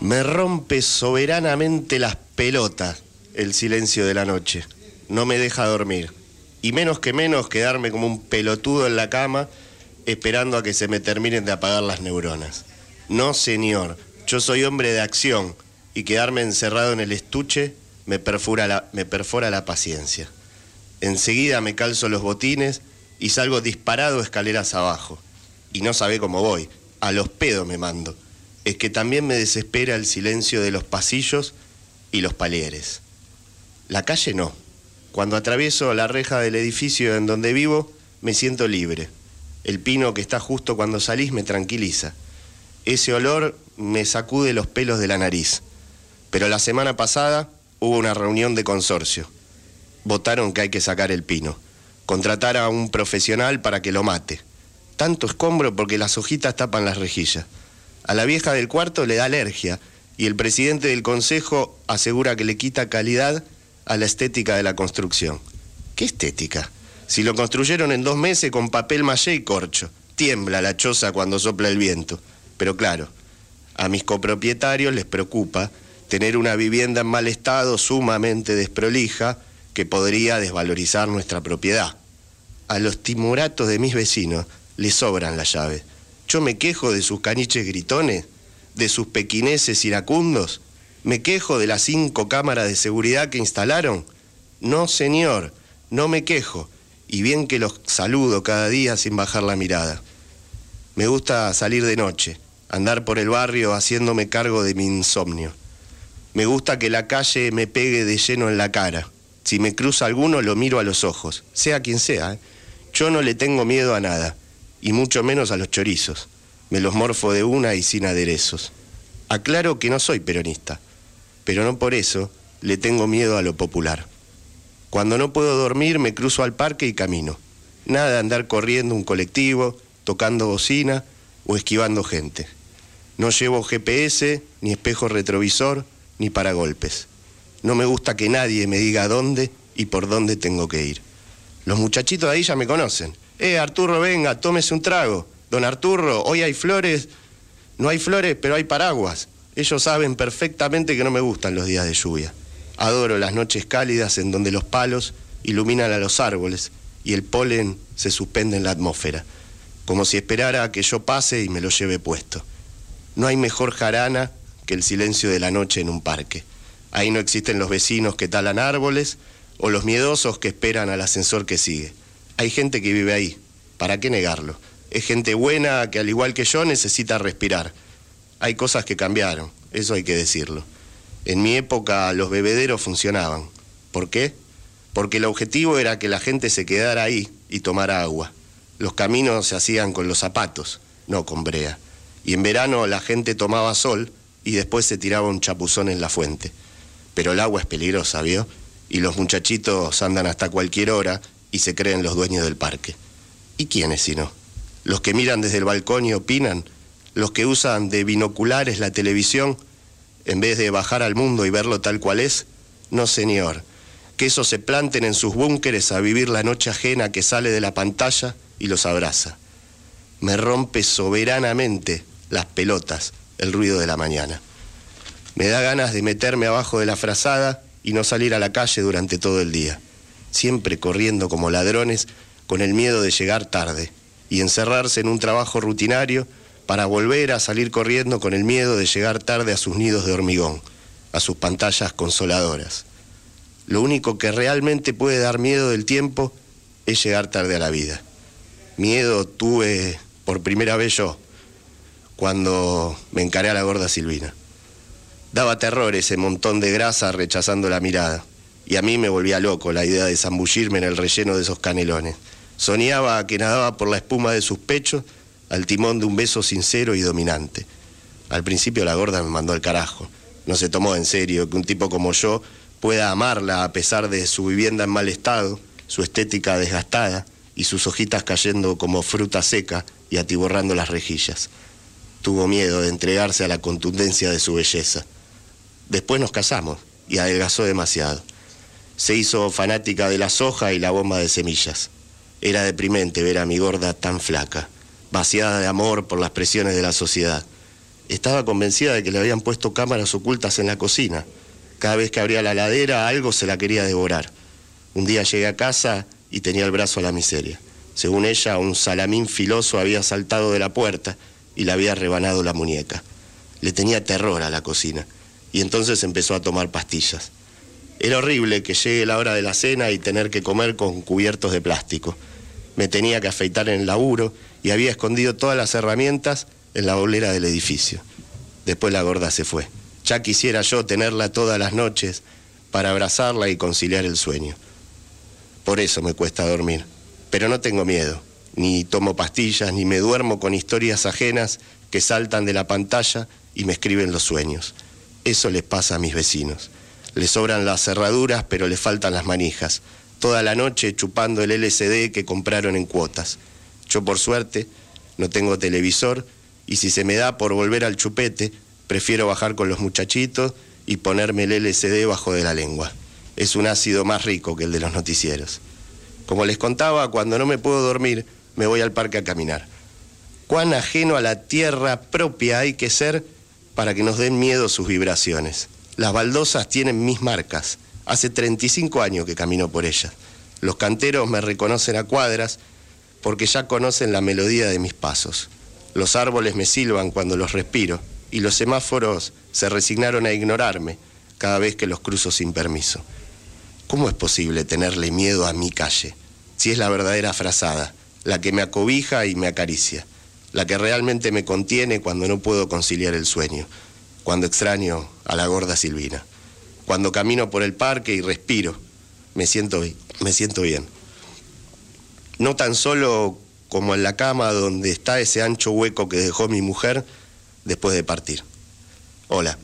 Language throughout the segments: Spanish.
Me rompe soberanamente las pelotas el silencio de la noche. No me deja dormir. Y menos quedarme como un pelotudo en la cama esperando a que se me terminen de apagar las neuronas. No, señor. Yo soy hombre de acción y quedarme encerrado en el estuche me perfora la paciencia. Enseguida me calzo los botines y salgo disparado escaleras abajo. Y no sabe cómo voy. A los pedos me mando. Es que también me desespera el silencio de los pasillos y los palieres. La calle no. Cuando atravieso la reja del edificio en donde vivo, me siento libre. El pino que está justo cuando salís me tranquiliza. Ese olor me sacude los pelos de la nariz. Pero la semana pasada hubo una reunión de consorcio. Votaron que hay que sacar el pino. Contratar a un profesional para que lo mate. Tanto escombro porque las hojitas tapan las rejillas. A la vieja del cuarto le da alergia y el presidente del consejo asegura que le quita calidad a la estética de la construcción. ¿Qué estética? Si lo construyeron en 2 meses con papel maché y corcho. Tiembla la choza cuando sopla el viento. Pero claro, a mis copropietarios les preocupa tener una vivienda en mal estado, sumamente desprolija, que podría desvalorizar nuestra propiedad. A los timoratos de mis vecinos les sobran las llaves. Yo me quejo de sus caniches gritones, de sus pequineses iracundos. ¿Me quejo de las 5 cámaras de seguridad que instalaron? No, señor, no me quejo. Y bien que los saludo cada día sin bajar la mirada. Me gusta salir de noche, andar por el barrio haciéndome cargo de mi insomnio. Me gusta que la calle me pegue de lleno en la cara. Si me cruza alguno, lo miro a los ojos, sea quien sea, ¿eh? Yo no le tengo miedo a nada, y mucho menos a los chorizos. Me los morfo de una y sin aderezos. Aclaro que no soy peronista, pero no por eso le tengo miedo a lo popular. Cuando no puedo dormir me cruzo al parque y camino. Nada de andar corriendo un colectivo, tocando bocina o esquivando gente. No llevo GPS, ni espejo retrovisor, ni paragolpes. No me gusta que nadie me diga dónde y por dónde tengo que ir. Los muchachitos de ahí ya me conocen. Arturro, venga, tómese un trago. Don Arturro, hoy hay flores. No hay flores, pero hay paraguas. Ellos saben perfectamente que no me gustan los días de lluvia. Adoro las noches cálidas en donde los palos iluminan a los árboles y el polen se suspende en la atmósfera, como si esperara a que yo pase y me lo lleve puesto. No hay mejor jarana que el silencio de la noche en un parque. Ahí no existen los vecinos que talan árboles o los miedosos que esperan al ascensor que sigue. Hay gente que vive ahí, ¿para qué negarlo? Es gente buena que al igual que yo necesita respirar. Hay cosas que cambiaron, eso hay que decirlo. En mi época los bebederos funcionaban. ¿Por qué? Porque el objetivo era que la gente se quedara ahí y tomara agua. Los caminos se hacían con los zapatos, no con brea. Y en verano la gente tomaba sol y después se tiraba un chapuzón en la fuente. Pero el agua es peligrosa, ¿vio? Y los muchachitos andan hasta cualquier hora y se creen los dueños del parque. ¿Y quiénes si no? Los que miran desde el balcón y opinan, los que usan de binoculares la televisión, en vez de bajar al mundo y verlo tal cual es. No, señor, que esos se planten en sus búnkeres a vivir la noche ajena que sale de la pantalla y los abraza. Me rompe soberanamente las pelotas el ruido de la mañana. Me da ganas de meterme abajo de la frazada y no salir a la calle durante todo el día, siempre corriendo como ladrones con el miedo de llegar tarde y encerrarse en un trabajo rutinario para volver a salir corriendo con el miedo de llegar tarde a sus nidos de hormigón, a sus pantallas consoladoras. Lo único que realmente puede dar miedo del tiempo es llegar tarde a la vida. Miedo tuve por primera vez yo, cuando me encaré a la gorda Silvina. Daba terror ese montón de grasa rechazando la mirada, y a mí me volvía loco la idea de zambullirme en el relleno de esos canelones. Soñaba que nadaba por la espuma de sus pechos al timón de un beso sincero y dominante. Al principio la gorda me mandó al carajo. No se tomó en serio que un tipo como yo pueda amarla a pesar de su vivienda en mal estado, su estética desgastada y sus hojitas cayendo como fruta seca y atiborrando las rejillas. Tuvo miedo de entregarse a la contundencia de su belleza. Después nos casamos y adelgazó demasiado. Se hizo fanática de la soja y la bomba de semillas. Era deprimente ver a mi gorda tan flaca, vaciada de amor por las presiones de la sociedad. Estaba convencida de que le habían puesto cámaras ocultas en la cocina. Cada vez que abría la heladera, algo se la quería devorar. Un día llegué a casa y tenía el brazo a la miseria. Según ella, un salamín filoso había saltado de la puerta y le había rebanado la muñeca. Le tenía terror a la cocina y entonces empezó a tomar pastillas. Era horrible que llegue la hora de la cena y tener que comer con cubiertos de plástico. Me tenía que afeitar en el laburo y había escondido todas las herramientas en la bolera del edificio. Después la gorda se fue. Ya quisiera yo tenerla todas las noches para abrazarla y conciliar el sueño. Por eso me cuesta dormir. Pero no tengo miedo, ni tomo pastillas, ni me duermo con historias ajenas que saltan de la pantalla y me escriben los sueños. Eso les pasa a mis vecinos. Les sobran las cerraduras, pero les faltan las manijas. Toda la noche chupando el LCD que compraron en cuotas. Yo, por suerte, no tengo televisor y si se me da por volver al chupete, prefiero bajar con los muchachitos y ponerme el LCD bajo de la lengua. Es un ácido más rico que el de los noticieros. Como les contaba, cuando no me puedo dormir, me voy al parque a caminar. Cuán ajeno a la tierra propia hay que ser para que nos den miedo sus vibraciones. Las baldosas tienen mis marcas. Hace 35 años que camino por ellas. Los canteros me reconocen a cuadras porque ya conocen la melodía de mis pasos. Los árboles me silban cuando los respiro y los semáforos se resignaron a ignorarme cada vez que los cruzo sin permiso. ¿Cómo es posible tenerle miedo a mi calle? Si es la verdadera frazada, la que me acobija y me acaricia, la que realmente me contiene cuando no puedo conciliar el sueño, cuando extraño a la gorda Silvina, cuando camino por el parque y respiro, me siento bien. No tan solo como en la cama donde está ese ancho hueco que dejó mi mujer después de partir. Hola,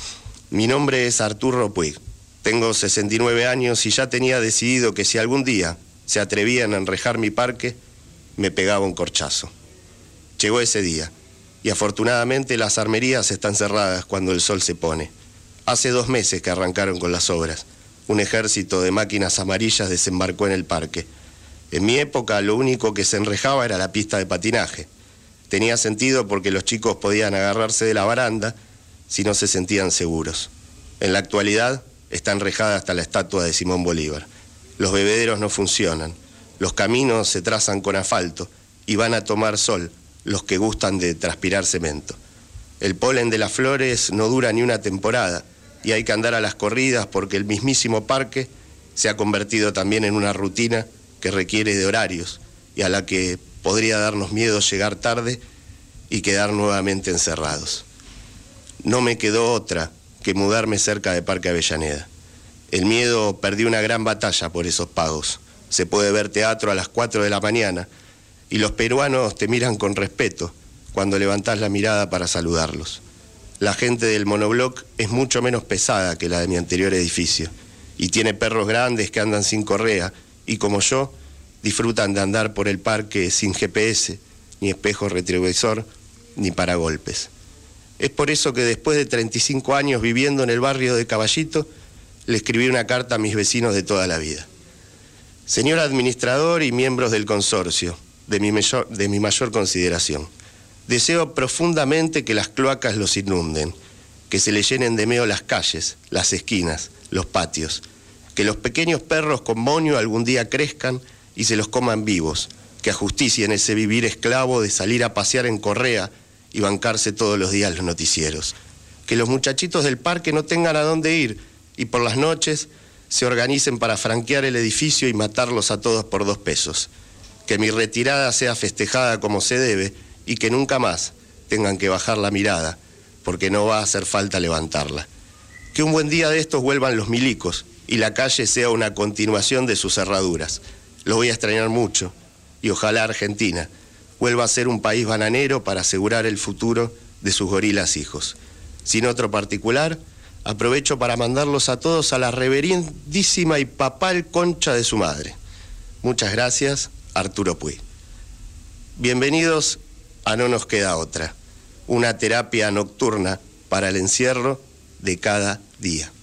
mi nombre es Arturo Puig. Tengo 69 años y ya tenía decidido que si algún día se atrevían a enrejar mi parque, me pegaba un corchazo. Llegó ese día y afortunadamente las armerías están cerradas cuando el sol se pone. Hace 2 meses que arrancaron con las obras. Un ejército de máquinas amarillas desembarcó en el parque. En mi época lo único que se enrejaba era la pista de patinaje. Tenía sentido porque los chicos podían agarrarse de la baranda si no se sentían seguros. En la actualidad está enrejada hasta la estatua de Simón Bolívar. Los bebederos no funcionan, los caminos se trazan con asfalto y van a tomar sol los que gustan de transpirar cemento. El polen de las flores no dura ni una temporada y hay que andar a las corridas porque el mismísimo parque se ha convertido también en una rutina que requiere de horarios y a la que podría darnos miedo llegar tarde y quedar nuevamente encerrados. No me quedó otra que mudarme cerca de Parque Avellaneda. El miedo perdió una gran batalla por esos pagos. Se puede ver teatro a las 4 de la mañana y los peruanos te miran con respeto cuando levantás la mirada para saludarlos. La gente del monobloc es mucho menos pesada que la de mi anterior edificio y tiene perros grandes que andan sin correa y como yo disfrutan de andar por el parque sin GPS, ni espejo retrovisor, ni paragolpes. Es por eso que después de 35 años viviendo en el barrio de Caballito, le escribí una carta a mis vecinos de toda la vida. Señor administrador y miembros del consorcio, de mi mayor consideración, deseo profundamente que las cloacas los inunden, que se le llenen de meo las calles, las esquinas, los patios, que los pequeños perros con moño algún día crezcan y se los coman vivos, que ajusticien ese vivir esclavo de salir a pasear en correa y bancarse todos los días los noticieros, que los muchachitos del parque no tengan a dónde ir y por las noches se organicen para franquear el edificio y matarlos a todos por 2 pesos, que mi retirada sea festejada como se debe y que nunca más tengan que bajar la mirada, porque no va a hacer falta levantarla. Que un buen día de estos vuelvan los milicos y la calle sea una continuación de sus cerraduras. Los voy a extrañar mucho y ojalá Argentina vuelva a ser un país bananero para asegurar el futuro de sus gorilas hijos. Sin otro particular, aprovecho para mandarlos a todos a la reverendísima y papal concha de su madre. Muchas gracias, Arturo Puig. Bienvenidos a No Nos Queda Otra, una terapia nocturna para el encierro de cada día.